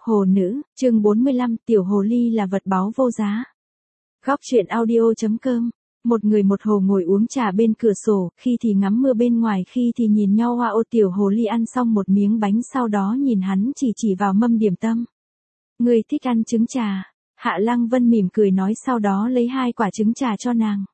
Hồ nữ, chương 45, tiểu hồ ly là vật báu vô giá. Góc truyện audio.com. Một người một hồ ngồi uống trà bên cửa sổ, khi thì ngắm mưa bên ngoài, khi thì nhìn nhau. Hoa ô tiểu hồ ly ăn xong một miếng bánh, sau đó nhìn hắn chỉ vào mâm điểm tâm. Người thích ăn trứng trà. Hạ Lăng Vân mỉm cười nói, sau đó lấy 2 quả trứng trà cho nàng.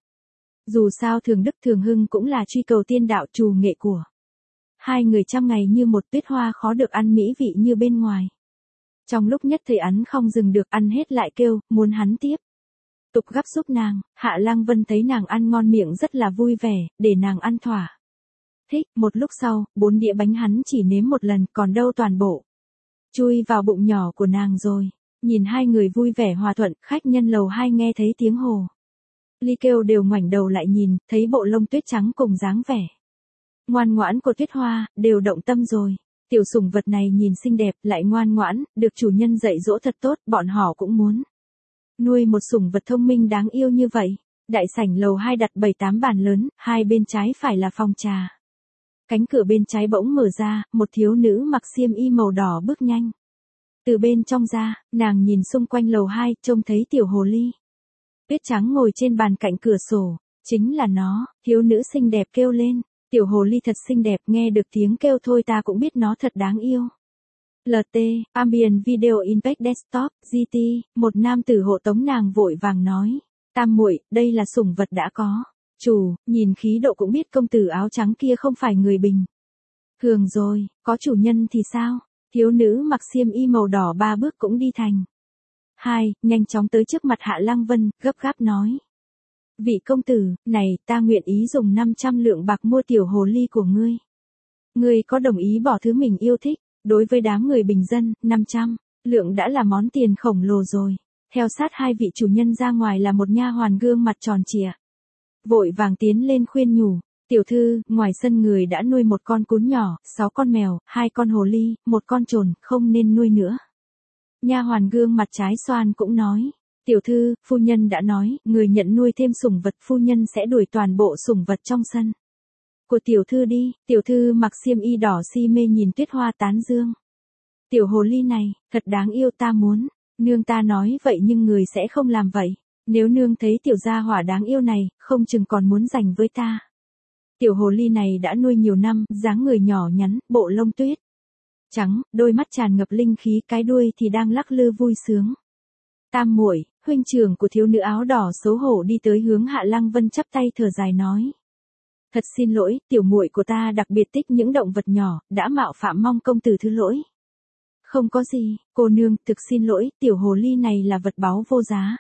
Dù sao thường đức thường hưng cũng là truy cầu tiên đạo trù nghệ của hai người trăm ngày như một, Tuyết Hoa khó được ăn mỹ vị như bên ngoài. Trong lúc nhất thời hắn không dừng được, ăn hết lại kêu, muốn hắn tiếp tục gắp giúp nàng. Hạ Lăng Vân thấy nàng ăn ngon miệng rất là vui vẻ, để nàng ăn thỏa thích. Một lúc sau, 4 đĩa bánh hắn chỉ nếm một lần, còn đâu toàn bộ chui vào bụng nhỏ của nàng rồi. Nhìn hai người vui vẻ hòa thuận, khách nhân lầu 2 nghe thấy tiếng hồ ly kêu đều ngoảnh đầu lại nhìn, thấy bộ lông tuyết trắng cùng dáng vẻ ngoan ngoãn của Tuyết Hoa, đều động tâm rồi. Tiểu sủng vật này nhìn xinh đẹp, lại ngoan ngoãn, được chủ nhân dạy dỗ thật tốt, bọn họ cũng muốn nuôi một sủng vật thông minh đáng yêu như vậy. Đại sảnh lầu 2 đặt 7-8 bàn lớn, hai bên trái phải là phòng trà. Cánh cửa bên trái bỗng mở ra, một thiếu nữ mặc xiêm y màu đỏ bước nhanh từ bên trong ra. Nàng nhìn xung quanh lầu 2, trông thấy tiểu hồ ly tuyết trắng ngồi trên bàn cạnh cửa sổ. Chính là nó. Thiếu nữ xinh đẹp kêu lên, tiểu hồ ly thật xinh đẹp. Nghe được tiếng kêu thôi ta cũng biết nó thật đáng yêu. LT, Ambient Video Impact Desktop, GT, một nam tử hộ tống nàng vội vàng nói. Tam muội, đây là sủng vật đã có chủ, nhìn khí độ cũng biết công tử áo trắng kia không phải người bình thường rồi. Có chủ nhân thì sao? Thiếu nữ mặc xiêm y màu đỏ 3 bước cũng đi thành 2, nhanh chóng tới trước mặt Hạ Lăng Vân, gấp gáp nói. Vị công tử, này, ta nguyện ý dùng 500 lượng bạc mua tiểu hồ ly của ngươi. Ngươi có đồng ý bỏ thứ mình yêu thích? Đối với đám người bình dân, 500 lượng đã là món tiền khổng lồ rồi. Theo sát hai vị chủ nhân ra ngoài là một nha hoàn gương mặt tròn trịa, vội vàng tiến lên khuyên nhủ. Tiểu thư, ngoài sân người đã nuôi một con cún nhỏ, 6 con mèo, 2 con hồ ly, 1 con trồn, không nên nuôi nữa. Nha hoàn gương mặt trái xoan cũng nói. Tiểu thư, phu nhân đã nói, người nhận nuôi thêm sủng vật, phu nhân sẽ đuổi toàn bộ sủng vật trong sân của tiểu thư đi. Tiểu thư mặc xiêm y đỏ si mê nhìn Tuyết Hoa tán dương. Tiểu hồ ly này, thật đáng yêu, ta muốn. Nương ta nói vậy nhưng người sẽ không làm vậy. Nếu nương thấy tiểu gia hỏa đáng yêu này, không chừng còn muốn giành với ta. Tiểu hồ ly này đã nuôi nhiều năm, dáng người nhỏ nhắn, bộ lông tuyết trắng, đôi mắt tràn ngập linh khí, cái đuôi thì đang lắc lư vui sướng. Tam muội, huynh trưởng của thiếu nữ áo đỏ xấu hổ đi tới hướng Hạ Lăng Vân chắp tay thở dài nói. Thật xin lỗi, tiểu muội của ta đặc biệt thích những động vật nhỏ, đã mạo phạm, mong công tử thứ lỗi. Không có gì, cô nương, thực xin lỗi, tiểu hồ ly này là vật báu vô giá.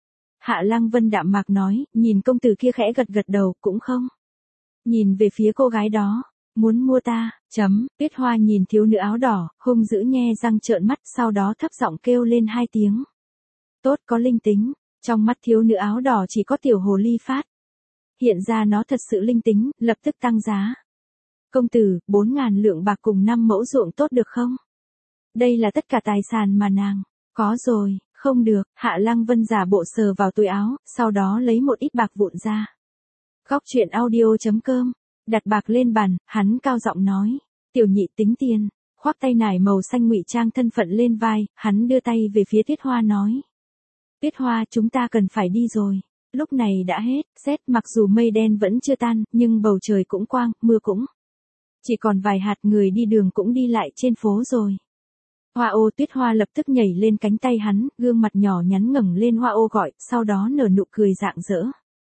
Hạ Lăng Vân đạm mạc nói, nhìn công tử kia khẽ gật gật đầu, cũng không nhìn về phía cô gái đó. Muốn mua ta, Tuyết Hoa nhìn thiếu nữ áo đỏ, hung dữ nhe răng trợn mắt, sau đó thấp giọng kêu lên 2 tiếng. Tốt, có linh tính. Trong mắt thiếu nữ áo đỏ chỉ có tiểu hồ ly phát hiện ra nó thật sự linh tính, lập tức tăng giá. Công tử, 4.000 lượng bạc cùng 5 mẫu ruộng tốt được không? Đây là tất cả tài sản mà nàng có rồi. Không được. Hạ Lăng Vân giả bộ sờ vào túi áo, sau đó lấy một ít bạc vụn ra. Góc truyện audio.com. Đặt bạc lên bàn, hắn cao giọng nói. Tiểu nhị tính tiền. Khoác tay nải màu xanh ngụy trang thân phận lên vai, hắn đưa tay về phía Tuyết Hoa nói. Tuyết Hoa, chúng ta cần phải đi rồi. Lúc này đã hết, rét, mặc dù mây đen vẫn chưa tan, nhưng bầu trời cũng quang, mưa cũng chỉ còn vài hạt, người đi đường cũng đi lại trên phố rồi. Hoa ô. Tuyết Hoa lập tức nhảy lên cánh tay hắn, gương mặt nhỏ nhắn ngẩng lên. Hoa ô gọi, sau đó nở nụ cười rạng rỡ.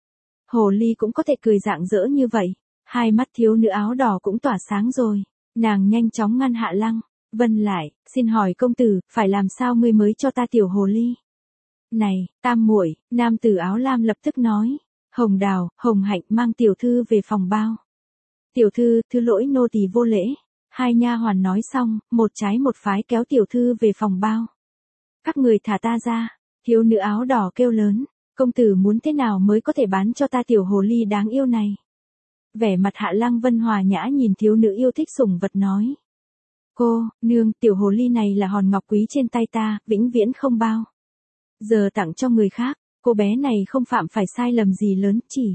Hồ ly cũng có thể cười rạng rỡ như vậy. Hai mắt thiếu nữ áo đỏ cũng tỏa sáng rồi. Nàng nhanh chóng ngăn Hạ Lăng Vân lại. Xin hỏi công tử, phải làm sao ngươi mới cho ta tiểu hồ ly này? Tam muội, nam tử áo lam lập tức nói. Hồng Đào, Hồng Hạnh, mang tiểu thư về phòng bao. Tiểu thư, thứ lỗi nô tỳ vô lễ. Hai nha hoàn nói xong, một trái một phái kéo tiểu thư về phòng bao. Các người thả ta ra. Thiếu nữ áo đỏ kêu lớn. Công tử muốn thế nào mới có thể bán cho ta tiểu hồ ly đáng yêu này? Vẻ mặt Hạ Lăng Vân hòa nhã nhìn thiếu nữ yêu thích sủng vật nói. Cô, nương, tiểu hồ ly này là hòn ngọc quý trên tay ta, vĩnh viễn không bao giờ tặng cho người khác. Cô bé này không phạm phải sai lầm gì lớn, chỉ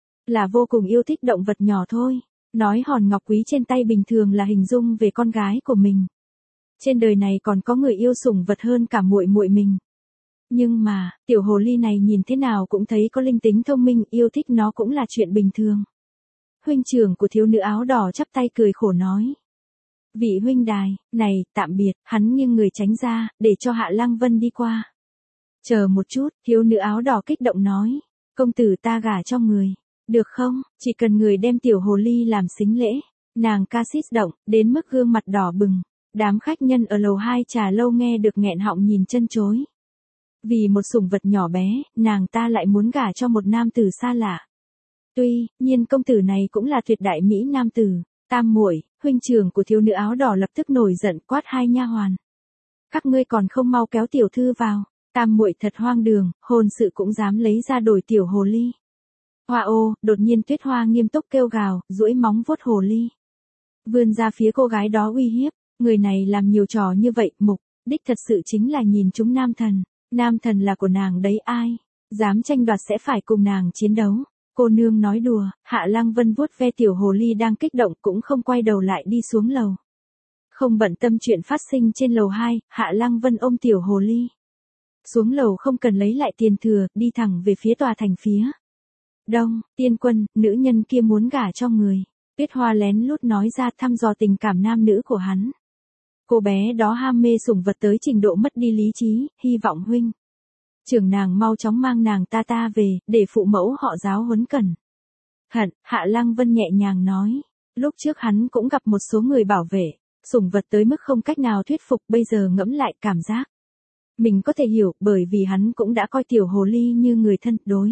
là vô cùng yêu thích động vật nhỏ thôi. Nói hòn ngọc quý trên tay bình thường là hình dung về con gái của mình. Trên đời này còn có người yêu sủng vật hơn cả muội muội mình. Nhưng mà, tiểu hồ ly này nhìn thế nào cũng thấy có linh tính thông minh, yêu thích nó cũng là chuyện bình thường. Huynh trưởng của thiếu nữ áo đỏ chắp tay cười khổ nói. Vị huynh đài, này, tạm biệt, hắn nghiêng người tránh ra, để cho Hạ Lăng Vân đi qua. Chờ một chút, thiếu nữ áo đỏ kích động nói. Công tử ta gả cho người. Được không, chỉ cần người đem tiểu hồ ly làm sính lễ. Nàng ca xít động, đến mức gương mặt đỏ bừng. Đám khách nhân ở lầu 2 trà lâu nghe được nghẹn họng nhìn chân chối. Vì một sủng vật nhỏ bé, nàng ta lại muốn gả cho một nam tử xa lạ. Tuy nhiên công tử này cũng là tuyệt đại mỹ nam tử. Tam muội, huynh trưởng của thiếu nữ áo đỏ lập tức nổi giận quát hai nha hoàn. Các ngươi còn không mau kéo tiểu thư vào. Tam muội thật hoang đường, hôn sự cũng dám lấy ra đổi tiểu hồ ly. Hoa ô, đột nhiên Tuyết Hoa nghiêm túc kêu gào, duỗi móng vuốt hồ ly. Vươn ra phía cô gái đó uy hiếp, người này làm nhiều trò như vậy, mục đích thật sự chính là nhìn chúng nam thần. Nam thần là của nàng đấy, ai dám tranh đoạt sẽ phải cùng nàng chiến đấu. Cô nương nói đùa. Hạ Lăng Vân vuốt ve tiểu hồ ly đang kích động cũng không quay đầu lại đi xuống lầu. Không bận tâm chuyện phát sinh trên lầu 2, Hạ Lăng Vân ôm tiểu hồ ly. Xuống lầu không cần lấy lại tiền thừa, đi thẳng về phía tòa thành phía đông. Tiên Quân, nữ nhân kia muốn gả cho người. Tuyết Hoa lén lút nói ra thăm dò tình cảm nam nữ của hắn. Cô bé đó ham mê sủng vật tới trình độ mất đi lý trí, hy vọng huynh trưởng nàng mau chóng mang nàng ta về, để phụ mẫu họ giáo huấn cẩn thận. Hạ Lăng Vân nhẹ nhàng nói. Lúc trước hắn cũng gặp một số người bảo vệ sủng vật tới mức không cách nào thuyết phục, bây giờ ngẫm lại cảm giác mình có thể hiểu, bởi vì hắn cũng đã coi tiểu hồ ly như người thân đối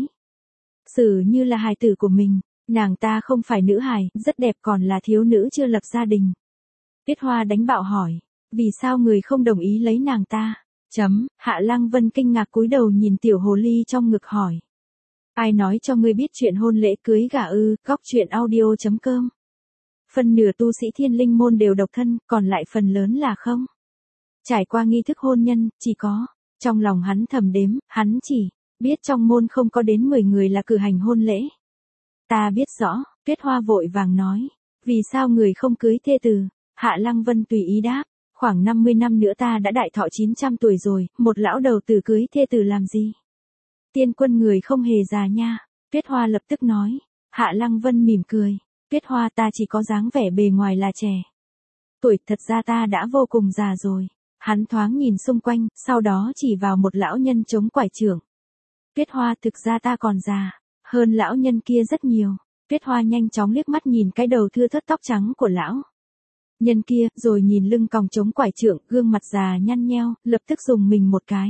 xử như là hài tử của mình. Nàng ta không phải nữ hài, rất đẹp, còn là thiếu nữ chưa lập gia đình. Tuyết Hoa đánh bạo hỏi. Vì sao người không đồng ý lấy nàng ta? Hạ Lăng Vân kinh ngạc cúi đầu nhìn tiểu hồ ly trong ngực hỏi. Ai nói cho ngươi biết chuyện hôn lễ cưới gả ư? Góc chuyện audio.com. Phần nửa tu sĩ Thiên Linh môn đều độc thân, còn lại phần lớn là không trải qua nghi thức hôn nhân. Chỉ có trong lòng hắn thầm đếm, hắn chỉ biết trong môn không có đến 10 người là cử hành hôn lễ. Ta biết rõ. Tuyết Hoa vội vàng nói. Vì sao người không cưới thê tử? Hạ Lăng Vân tùy ý đáp. Khoảng 50 năm nữa ta đã đại thọ 900 tuổi rồi, một lão đầu tử cưới thê tử làm gì? Tiên Quân người không hề già nha. Tuyết Hoa lập tức nói. Hạ Lăng Vân mỉm cười. Tuyết Hoa, ta chỉ có dáng vẻ bề ngoài là trẻ tuổi, thật ra ta đã vô cùng già rồi. Hắn thoáng nhìn xung quanh, sau đó chỉ vào một lão nhân chống quải trưởng. Tuyết Hoa, thực ra ta còn già hơn lão nhân kia rất nhiều. Tuyết Hoa nhanh chóng liếc mắt nhìn cái đầu thưa thớt tóc trắng của lão nhân kia, rồi nhìn lưng còng chống quải trượng, gương mặt già nhăn nheo, lập tức dùng mình một cái.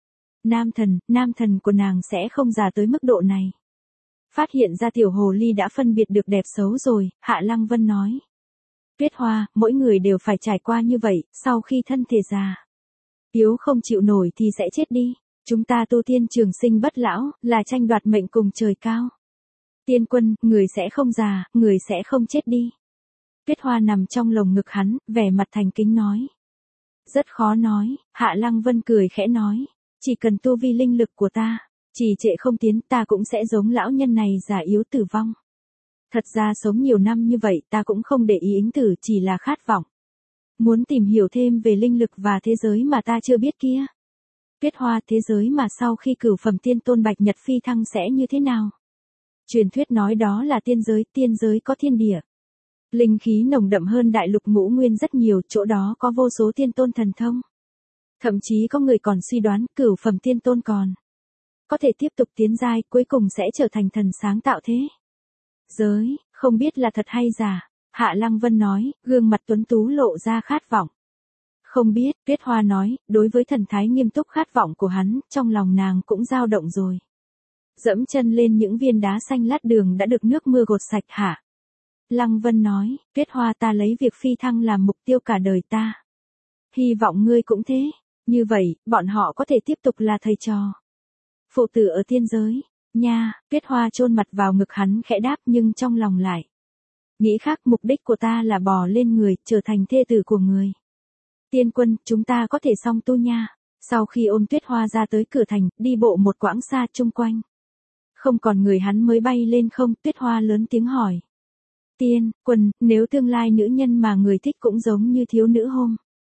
Nam thần của nàng sẽ không già tới mức độ này. Phát hiện ra tiểu hồ ly đã phân biệt được đẹp xấu rồi, Hạ Lăng Vân nói. Tuyết Hoa, mỗi người đều phải trải qua như vậy, sau khi thân thể già yếu không chịu nổi thì sẽ chết đi. Chúng ta tu tiên trường sinh bất lão, là tranh đoạt mệnh cùng trời cao. Tiên Quân, người sẽ không già, người sẽ không chết đi. Tuyết Hoa nằm trong lồng ngực hắn, vẻ mặt thành kính nói. Rất khó nói. Hạ Lăng Vân cười khẽ nói. Chỉ cần tu vi linh lực của ta trì trệ không tiến, ta cũng sẽ giống lão nhân này già yếu tử vong. Thật ra sống nhiều năm như vậy ta cũng không để ý ứng tử, chỉ là khát vọng muốn tìm hiểu thêm về linh lực và thế giới mà ta chưa biết kia. Tuyết Hoa, thế giới mà sau khi cửu phẩm tiên tôn Bạch Nhật phi thăng sẽ như thế nào? Truyền thuyết nói đó là tiên giới có thiên địa. Linh khí nồng đậm hơn đại lục ngũ nguyên rất nhiều, chỗ đó có vô số tiên tôn thần thông. Thậm chí có người còn suy đoán cửu phẩm tiên tôn còn có thể tiếp tục tiến giai, cuối cùng sẽ trở thành thần sáng tạo thế giới, không biết là thật hay giả. Hạ Lăng Vân nói, gương mặt tuấn tú lộ ra khát vọng. Không biết, Tuyết Hoa nói, đối với thần thái nghiêm túc khát vọng của hắn, trong lòng nàng cũng dao động rồi. Dẫm chân lên những viên đá xanh lát đường đã được nước mưa gột sạch. Hạ Lăng Vân nói, Tuyết Hoa, ta lấy việc phi thăng làm mục tiêu cả đời ta. Hy vọng ngươi cũng thế. Như vậy, bọn họ có thể tiếp tục là thầy trò phụ tử ở tiên giới. Nha, Tuyết Hoa chôn mặt vào ngực hắn khẽ đáp, nhưng trong lòng lại nghĩ khác, mục đích của ta là bò lên người, trở thành thê tử của người. Tiên Quân, chúng ta có thể song tu nha. Sau khi ôm Tuyết Hoa ra tới cửa thành, đi bộ một quãng xa chung quanh không còn người, hắn mới bay lên không. Tuyết Hoa lớn tiếng hỏi. Tiên Quân, nếu tương lai nữ nhân mà người thích cũng giống như thiếu nữ hôm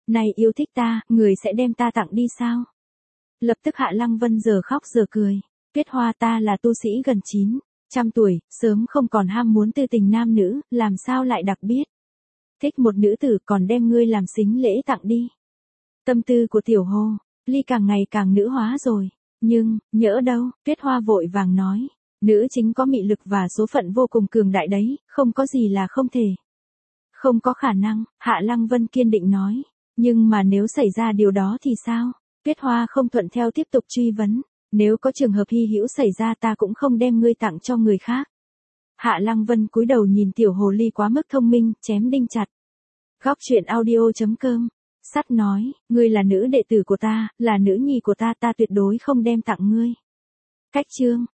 Này yêu thích ta, người sẽ đem ta tặng đi sao? Lập tức Hạ Lăng Vân giờ khóc giờ cười. Tuyết Hoa ta là tu sĩ gần 900 tuổi, sớm không còn ham muốn tư tình nam nữ, làm sao lại đặc biệt. Thích một nữ tử còn đem ngươi làm sính lễ tặng đi. Tâm tư của Tiểu Hồ Ly càng ngày càng nữ hóa rồi. Nhưng, nhỡ đâu, Tuyết Hoa vội vàng nói. Nữ chính có mị lực và số phận vô cùng cường đại đấy, không có gì là không thể. Không có khả năng, Hạ Lăng Vân kiên định nói. Nhưng mà nếu xảy ra điều đó thì sao? Tuyết Hoa không thuận theo tiếp tục truy vấn. Nếu có trường hợp hy hữu xảy ra ta cũng không đem ngươi tặng cho người khác. Hạ Lăng Vân cúi đầu nhìn Tiểu Hồ Ly quá mức thông minh, chém đinh chặt. Góc truyện audio.com. Sắt nói, ngươi là nữ đệ tử của ta, là nữ nhi của ta, ta tuyệt đối không đem tặng ngươi. Cách chương.